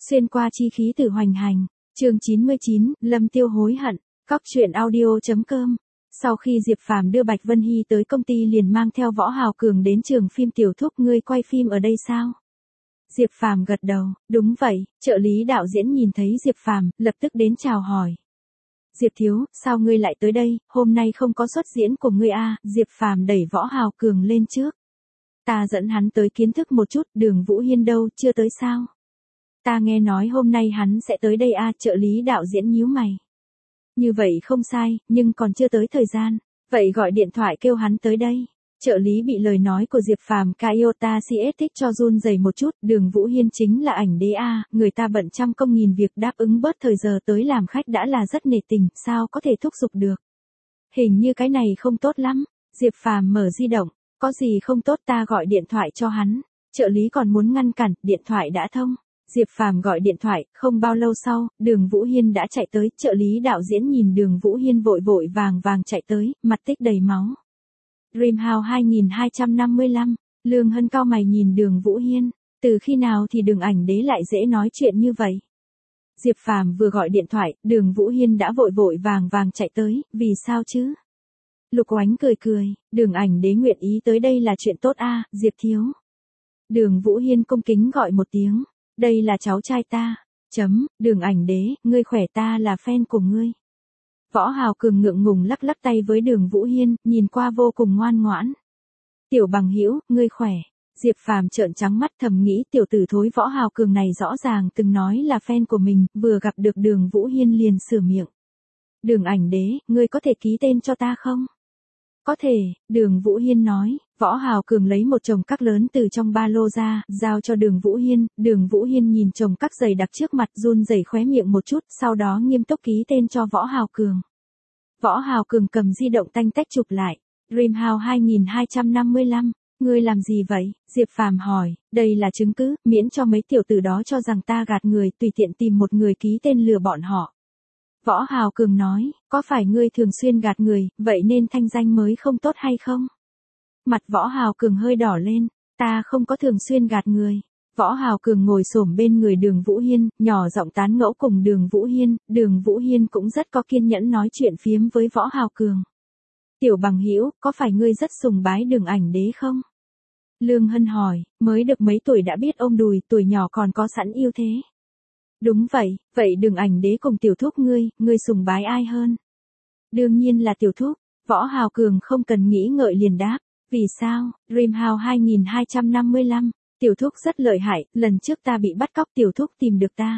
Xuyên qua chi khí từ hoành hành. Chương 99, Lâm Tiêu hối hận. Cóc truyện audio.com. Sau khi Diệp Phàm đưa Bạch Vân Hy tới công ty liền mang theo Võ Hào Cường đến trường phim Tiểu Thúc, ngươi quay phim ở đây sao? Diệp Phàm gật đầu, đúng vậy. Trợ lý đạo diễn nhìn thấy Diệp Phàm, lập tức đến chào hỏi. Diệp thiếu, sao ngươi lại tới đây, hôm nay không có xuất diễn của ngươi à? Diệp Phàm đẩy Võ Hào Cường lên trước. Ta dẫn hắn tới kiến thức một chút, Đường Vũ Hiên đâu, chưa tới sao? Ta nghe nói hôm nay hắn sẽ tới đây à? Trợ lý đạo diễn nhíu mày. Như vậy không sai, nhưng còn chưa tới thời gian. Vậy gọi điện thoại kêu hắn tới đây. Trợ lý bị lời nói của Diệp Phàm Kaiota CS thích cho run rẩy một chút. Đường Vũ Hiên chính là ảnh đế à, người ta bận trăm công nghìn việc, đáp ứng bớt thời giờ tới làm khách đã là rất nể tình, sao có thể thúc giục được. Hình như cái này không tốt lắm. Diệp Phàm mở di động, có gì không tốt, ta gọi điện thoại cho hắn. Trợ lý còn muốn ngăn cản, điện thoại đã thông. Diệp Phàm gọi điện thoại, không bao lâu sau, Đường Vũ Hiên đã chạy tới. Trợ lý đạo diễn nhìn Đường Vũ Hiên vội vội vàng chạy tới, mặt tích đầy máu. Dreamhouse 2255, Lương Hân cao mày nhìn Đường Vũ Hiên, từ khi nào thì Đường ảnh đế lại dễ nói chuyện như vậy. Diệp Phàm vừa gọi điện thoại, Đường Vũ Hiên đã vội vội vàng chạy tới, vì sao chứ? Lục Oánh cười, Đường ảnh đế nguyện ý tới đây là chuyện tốt a, Diệp thiếu. Đường Vũ Hiên cung kính gọi một tiếng, đây là cháu trai ta. Đường ảnh đế, ngươi khỏe, ta là fan của ngươi. Võ Hào Cường ngượng ngùng lắc tay với Đường Vũ Hiên, nhìn qua vô cùng ngoan ngoãn. Tiểu bằng hữu, ngươi khỏe. Diệp Phàm trợn trắng mắt thầm nghĩ tiểu tử thối Võ Hào Cường này rõ ràng từng nói là fan của mình, vừa gặp được Đường Vũ Hiên liền sửa miệng. Đường ảnh đế, ngươi có thể ký tên cho ta không? Có thể, Đường Vũ Hiên nói. Võ Hào Cường lấy một chồng các lớn từ trong ba lô ra, giao cho Đường Vũ Hiên. Đường Vũ Hiên nhìn chồng các dày đặc trước mặt, run rẩy khóe miệng một chút, sau đó nghiêm túc ký tên cho Võ Hào Cường. Võ Hào Cường cầm di động tanh tách chụp lại. Dreamhouse 2255, ngươi làm gì vậy? Diệp Phàm hỏi, đây là chứng cứ, miễn cho mấy tiểu tử đó cho rằng ta gạt người, tùy tiện tìm một người ký tên lừa bọn họ. Võ Hào Cường nói, có phải ngươi thường xuyên gạt người, vậy nên thanh danh mới không tốt hay không? Mặt Võ Hào Cường hơi đỏ lên, ta không có thường xuyên gạt người. Võ Hào Cường ngồi xổm bên người Đường Vũ Hiên, nhỏ giọng tán ngẫu cùng Đường Vũ Hiên. Đường Vũ Hiên cũng rất có kiên nhẫn nói chuyện phiếm với Võ Hào Cường. Tiểu bằng hữu, có phải ngươi rất sùng bái Đường ảnh đế không? Lương Hân hỏi, mới được mấy tuổi đã biết ôm đùi, tuổi nhỏ còn có sẵn yêu thế. Đúng vậy, vậy Đường ảnh đế cùng tiểu thúc ngươi sùng bái ai hơn? Đương nhiên là tiểu thúc. Võ Hào Cường không cần nghĩ ngợi liền đáp. Vì sao? Dreamhouse 2255, tiểu thúc rất lợi hại, lần trước ta bị bắt cóc tiểu thúc tìm được ta.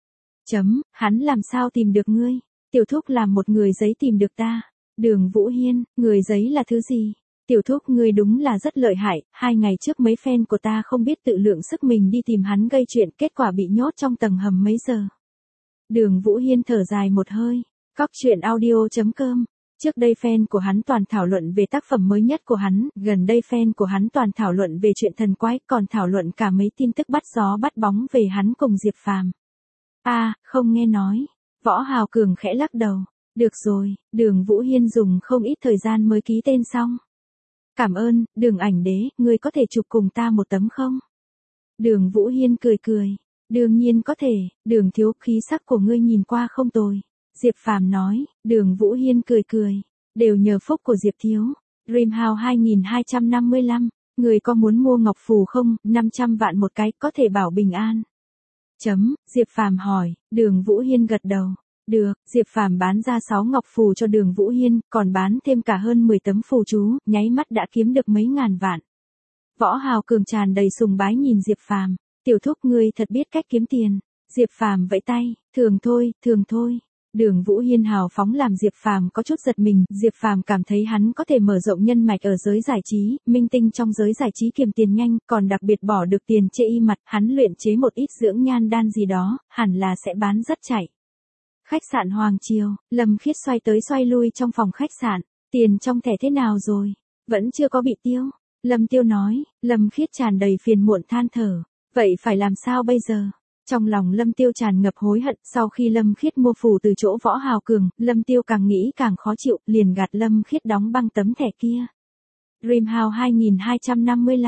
Hắn làm sao tìm được ngươi? Tiểu thúc làm một người giấy tìm được ta. Đường Vũ Hiên, người giấy là thứ gì? Tiểu thúc ngươi đúng là rất lợi hại, 2 ngày trước mấy fan của ta không biết tự lượng sức mình đi tìm hắn gây chuyện, kết quả bị nhốt trong tầng hầm mấy giờ. Đường Vũ Hiên thở dài một hơi. Cóc truyện audio.com. Trước đây fan của hắn toàn thảo luận về tác phẩm mới nhất của hắn, gần đây fan của hắn toàn thảo luận về chuyện thần quái, còn thảo luận cả mấy tin tức bắt gió bắt bóng về hắn cùng Diệp Phàm. Không nghe nói. Võ Hào Cường khẽ lắc đầu. Được rồi, Đường Vũ Hiên dùng không ít thời gian mới ký tên xong. Cảm ơn, Đường ảnh đế, ngươi có thể chụp cùng ta một tấm không? Đường Vũ Hiên cười. Đương nhiên có thể, Đường thiếu, khí sắc của ngươi nhìn qua không tồi. Diệp Phàm nói. Đường Vũ Hiên cười. Đều nhờ phúc của Diệp thiếu. Dreamhouse 2255, người có muốn mua ngọc phù không? 500 vạn một cái, có thể bảo bình an. Diệp Phàm hỏi. Đường Vũ Hiên gật đầu. Được, Diệp Phàm bán ra 6 ngọc phù cho Đường Vũ Hiên, còn bán thêm cả hơn 10 tấm phù chú, nháy mắt đã kiếm được mấy ngàn vạn. Võ Hào Cường tràn đầy sùng bái nhìn Diệp Phàm. Tiểu thúc ngươi thật biết cách kiếm tiền. Diệp Phàm vẫy tay. Thường thôi. Đường Vũ Hiên hào phóng làm Diệp Phàm có chút giật mình, Diệp Phàm cảm thấy hắn có thể mở rộng nhân mạch ở giới giải trí, minh tinh trong giới giải trí kiềm tiền nhanh, còn đặc biệt bỏ được tiền chê y mặt, hắn luyện chế một ít dưỡng nhan đan gì đó, hẳn là sẽ bán rất chạy. Khách sạn Hoàng Triều, Lâm Khiết xoay tới xoay lui trong phòng khách sạn, tiền trong thẻ thế nào rồi? Vẫn chưa có bị tiêu. Lâm Tiêu nói. Lâm Khiết tràn đầy phiền muộn than thở, vậy phải làm sao bây giờ? Trong lòng Lâm Tiêu tràn ngập hối hận, sau khi Lâm Khiết mua phù từ chỗ Võ Hào Cường, Lâm Tiêu càng nghĩ càng khó chịu, liền gạt Lâm Khiết đóng băng tấm thẻ kia. Dreamhouse 2255,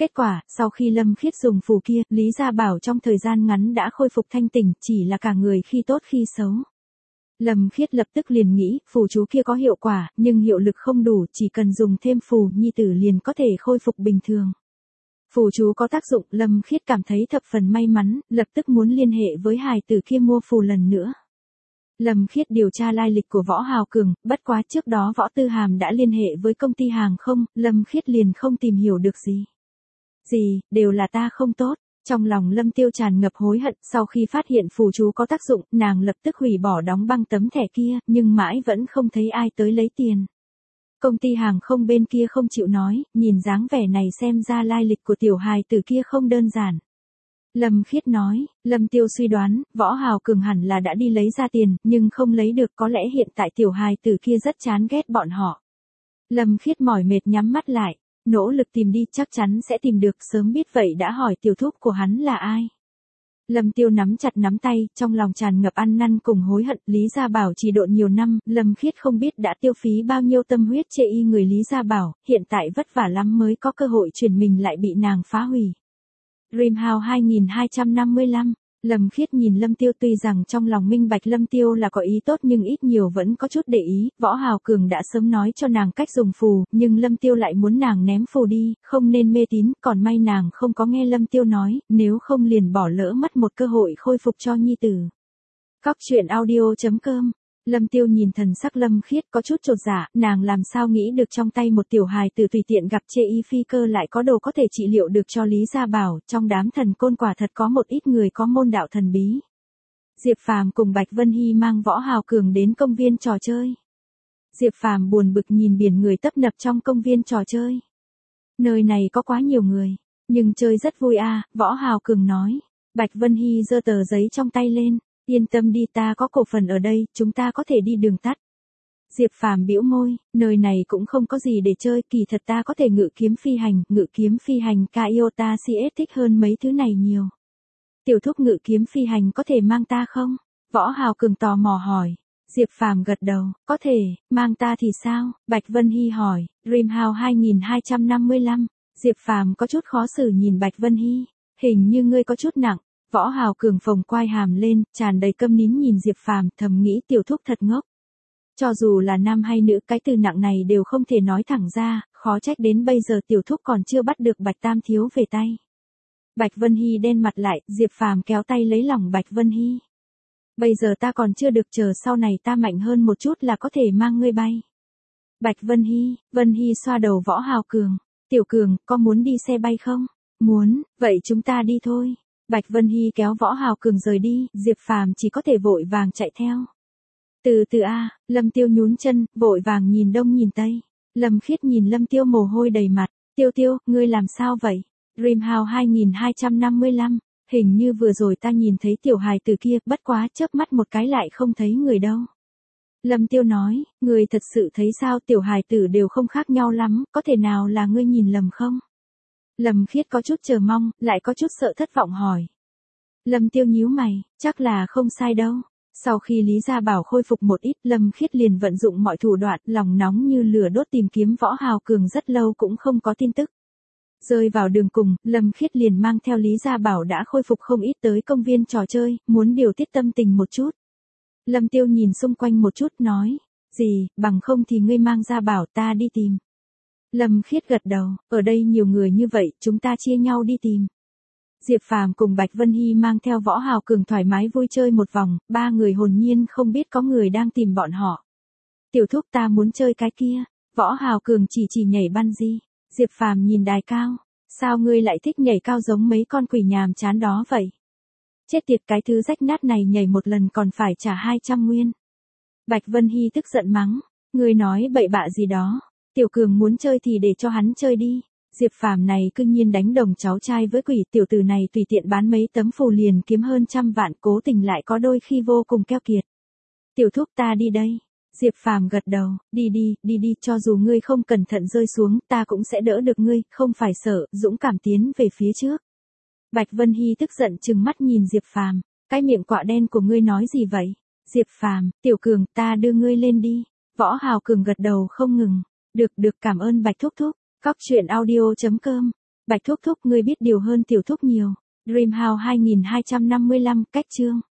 Kết quả, sau khi Lâm Khiết dùng phù kia, Lý Gia Bảo trong thời gian ngắn đã khôi phục thanh tỉnh, chỉ là cả người khi tốt khi xấu. Lâm Khiết lập tức liền nghĩ, phù chú kia có hiệu quả, nhưng hiệu lực không đủ, chỉ cần dùng thêm phù, nhi tử liền có thể khôi phục bình thường. Phù chú có tác dụng, Lâm Khiết cảm thấy thập phần may mắn, lập tức muốn liên hệ với hài tử kia mua phù lần nữa. Lâm Khiết điều tra lai lịch của Võ Hào Cường, bất quá trước đó Võ Tư Hàm đã liên hệ với công ty hàng không, Lâm Khiết liền không tìm hiểu được gì. Đều là ta không tốt. Trong lòng Lâm Tiêu tràn ngập hối hận, sau khi phát hiện phù chú có tác dụng, nàng lập tức hủy bỏ đóng băng tấm thẻ kia, nhưng mãi vẫn không thấy ai tới lấy tiền. Công ty hàng không bên kia không chịu nói, nhìn dáng vẻ này xem ra lai lịch của tiểu hài tử kia không đơn giản. Lâm Khiết nói, Lâm Tiêu suy đoán, Võ Hào Cường hẳn là đã đi lấy ra tiền, nhưng không lấy được, có lẽ hiện tại tiểu hài tử kia rất chán ghét bọn họ. Lâm Khiết mỏi mệt nhắm mắt lại, nỗ lực tìm đi, chắc chắn sẽ tìm được, sớm biết vậy đã hỏi tiểu thúc của hắn là ai. Lâm Tiêu nắm chặt nắm tay, trong lòng tràn ngập ăn năn cùng hối hận, Lý Gia Bảo trì độn nhiều năm, Lâm Khiết không biết đã tiêu phí bao nhiêu tâm huyết chê y người Lý Gia Bảo, hiện tại vất vả lắm mới có cơ hội chuyển mình lại bị nàng phá hủy. Dreamhouse 2255, Lâm Khiết nhìn Lâm Tiêu, tuy rằng trong lòng minh bạch Lâm Tiêu là có ý tốt nhưng ít nhiều vẫn có chút để ý, Võ Hào Cường đã sớm nói cho nàng cách dùng phù, nhưng Lâm Tiêu lại muốn nàng ném phù đi, không nên mê tín, còn may nàng không có nghe Lâm Tiêu nói, nếu không liền bỏ lỡ mất một cơ hội khôi phục cho nhi tử. Cóc truyện audio.com. Lâm Tiêu nhìn thần sắc Lâm Khiết có chút chột dạ, nàng làm sao nghĩ được trong tay một tiểu hài tử tùy tiện gặp chê y phi cơ lại có đồ có thể trị liệu được cho Lý Gia Bảo, trong đám thần côn quả thật có một ít người có môn đạo thần bí. Diệp Phàm cùng Bạch Vân Hy mang Võ Hào Cường đến công viên trò chơi. Diệp Phàm buồn bực nhìn biển người tấp nập trong công viên trò chơi. Nơi này có quá nhiều người, nhưng chơi rất vui à, Võ Hào Cường nói. Bạch Vân Hy giơ tờ giấy trong tay lên. Yên tâm đi, ta có cổ phần ở đây, chúng ta có thể đi đường tắt. Diệp Phàm bĩu môi, nơi này cũng không có gì để chơi, kỳ thật ta có thể ngự kiếm phi hành Kaiota CS thích hơn mấy thứ này nhiều. Tiểu thúc ngự kiếm phi hành có thể mang ta không? Võ Hào Cường tò mò hỏi. Diệp Phàm gật đầu, có thể, mang ta thì sao? Bạch Vân Hy hỏi. Dreamhouse 2255, Diệp Phàm có chút khó xử nhìn Bạch Vân Hy, hình như ngươi có chút nặng. Võ Hào Cường phồng quai hàm lên, tràn đầy câm nín nhìn Diệp Phàm, thầm nghĩ tiểu thúc thật ngốc. Cho dù là nam hay nữ, cái từ nặng này đều không thể nói thẳng ra, khó trách đến bây giờ tiểu thúc còn chưa bắt được Bạch Tam Thiếu về tay. Bạch Vân Hy đen mặt lại, Diệp Phàm kéo tay lấy lòng Bạch Vân Hy. Bây giờ ta còn chưa được, chờ sau này ta mạnh hơn một chút là có thể mang ngươi bay. Bạch Vân Hy xoa đầu Võ Hào Cường, tiểu Cường, có muốn đi xe bay không? Muốn, vậy chúng ta đi thôi. Bạch Vân Hy kéo Võ Hào Cường rời đi, Diệp Phàm chỉ có thể vội vàng chạy theo. Từ từ a, Lâm Tiêu nhún chân, vội vàng nhìn đông nhìn tây. Lâm Khiết nhìn Lâm Tiêu mồ hôi đầy mặt, Tiêu, ngươi làm sao vậy? Dreamhouse 2255, hình như vừa rồi ta nhìn thấy tiểu hài tử kia, bất quá chớp mắt một cái lại không thấy người đâu. Lâm Tiêu nói, ngươi thật sự thấy sao, tiểu hài tử đều không khác nhau lắm, có thể nào là ngươi nhìn lầm không? Lâm Khiết có chút chờ mong, lại có chút sợ thất vọng hỏi. Lâm Tiêu nhíu mày, chắc là không sai đâu. Sau khi Lý Gia Bảo khôi phục một ít, Lâm Khiết liền vận dụng mọi thủ đoạn, lòng nóng như lửa đốt tìm kiếm Võ Hào Cường rất lâu cũng không có tin tức. Rơi vào đường cùng, Lâm Khiết liền mang theo Lý Gia Bảo đã khôi phục không ít tới công viên trò chơi, muốn điều tiết tâm tình một chút. Lâm Tiêu nhìn xung quanh một chút nói, bằng không thì ngươi mang Gia Bảo ta đi tìm. Lâm Khiết gật đầu, ở đây nhiều người như vậy, chúng ta chia nhau đi tìm. Diệp Phàm cùng Bạch Vân Hy mang theo Võ Hào Cường thoải mái vui chơi một vòng, ba người hồn nhiên không biết có người đang tìm bọn họ. Tiểu thúc ta muốn chơi cái kia, Võ Hào Cường chỉ nhảy bungee. Diệp Phàm nhìn đài cao, sao ngươi lại thích nhảy cao giống mấy con quỷ nhàm chán đó vậy? Chết tiệt, cái thứ rách nát này nhảy một lần còn phải trả 200 nguyên. Bạch Vân Hy tức giận mắng, ngươi nói bậy bạ gì đó, Tiểu Cường muốn chơi thì để cho hắn chơi đi. Diệp Phàm này cư nhiên đánh đồng cháu trai với quỷ, tiểu tử này tùy tiện bán mấy tấm phù liền kiếm hơn 100 vạn, cố tình lại có đôi khi vô cùng keo kiệt. Tiểu thúc ta đi đây. Diệp Phàm gật đầu, đi, cho dù ngươi không cẩn thận rơi xuống, ta cũng sẽ đỡ được ngươi, không phải sợ, dũng cảm tiến về phía trước. Bạch Vân Hy tức giận trừng mắt nhìn Diệp Phàm, cái miệng quạ đen của ngươi nói gì vậy? Diệp Phàm, Tiểu Cường, ta đưa ngươi lên đi. Võ Hào Cường gật đầu không ngừng, được, cảm ơn Bạch thúc thúc. Cóc truyện audio.com Bạch thúc thúc ngươi biết điều hơn tiểu thúc nhiều. Dream House 2255, cách chương.